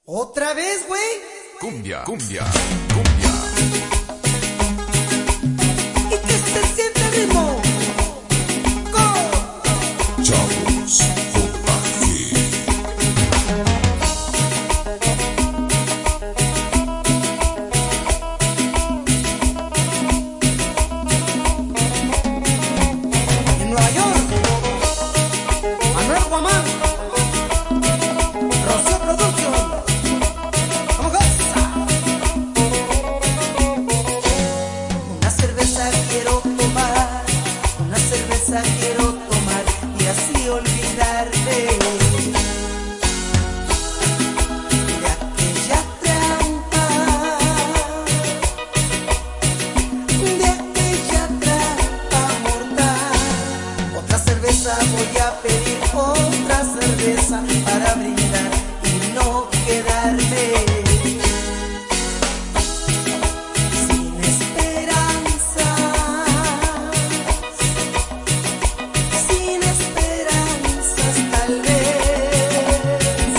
¿Otra vez, güey? Cumbia, cumbia, cumbia. ¿Y qué se siente el ritmo? ¡Go! Chavos, En Nueva York, Manuel Guamán, Rocío Producción. ¡Vamos, goza! Una cerveza quiero tomar, una cerveza quiero tomar y así olvidarte de aquella trampa, de aquella trampa mortal. Otra cerveza voy a pedir, otra cerveza para brindar y no quedarme sin esperanza, sin esperanzas tal vez,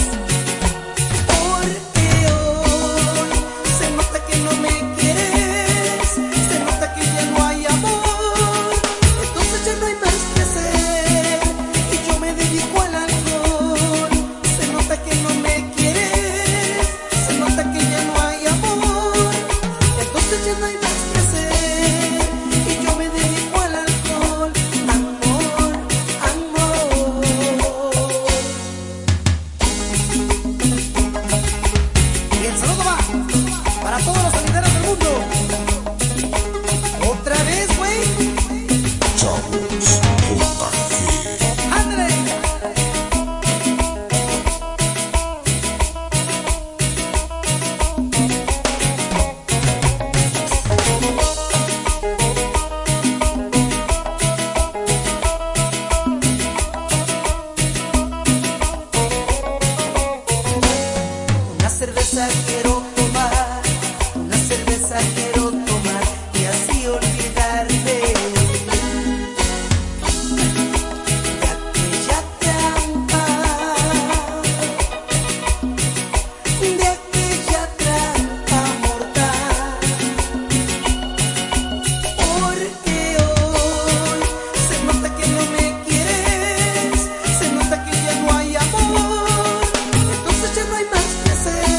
porque hoy se nota que no me quieres, se nota que ya no hay amor, entonces ya no hay más que hacer y yo me dedico al alcohol. Se nota que no me quieres, se nota que ya no hay amor, entonces ya no hay más que hacer y yo me dedico al alcohol. Amor, amor. Y el saludo va para todos los solideros del mundo. Otra vez, güey. chavos, ¡Ándale! Una cerveza quiero tomar, una cerveza quiero tomar y así olvidarte de aquella trampa, de aquella trampa mortal. Porque hoy se nota que no me quieres, se nota que ya no hay amor, entonces ya no hay más que hacer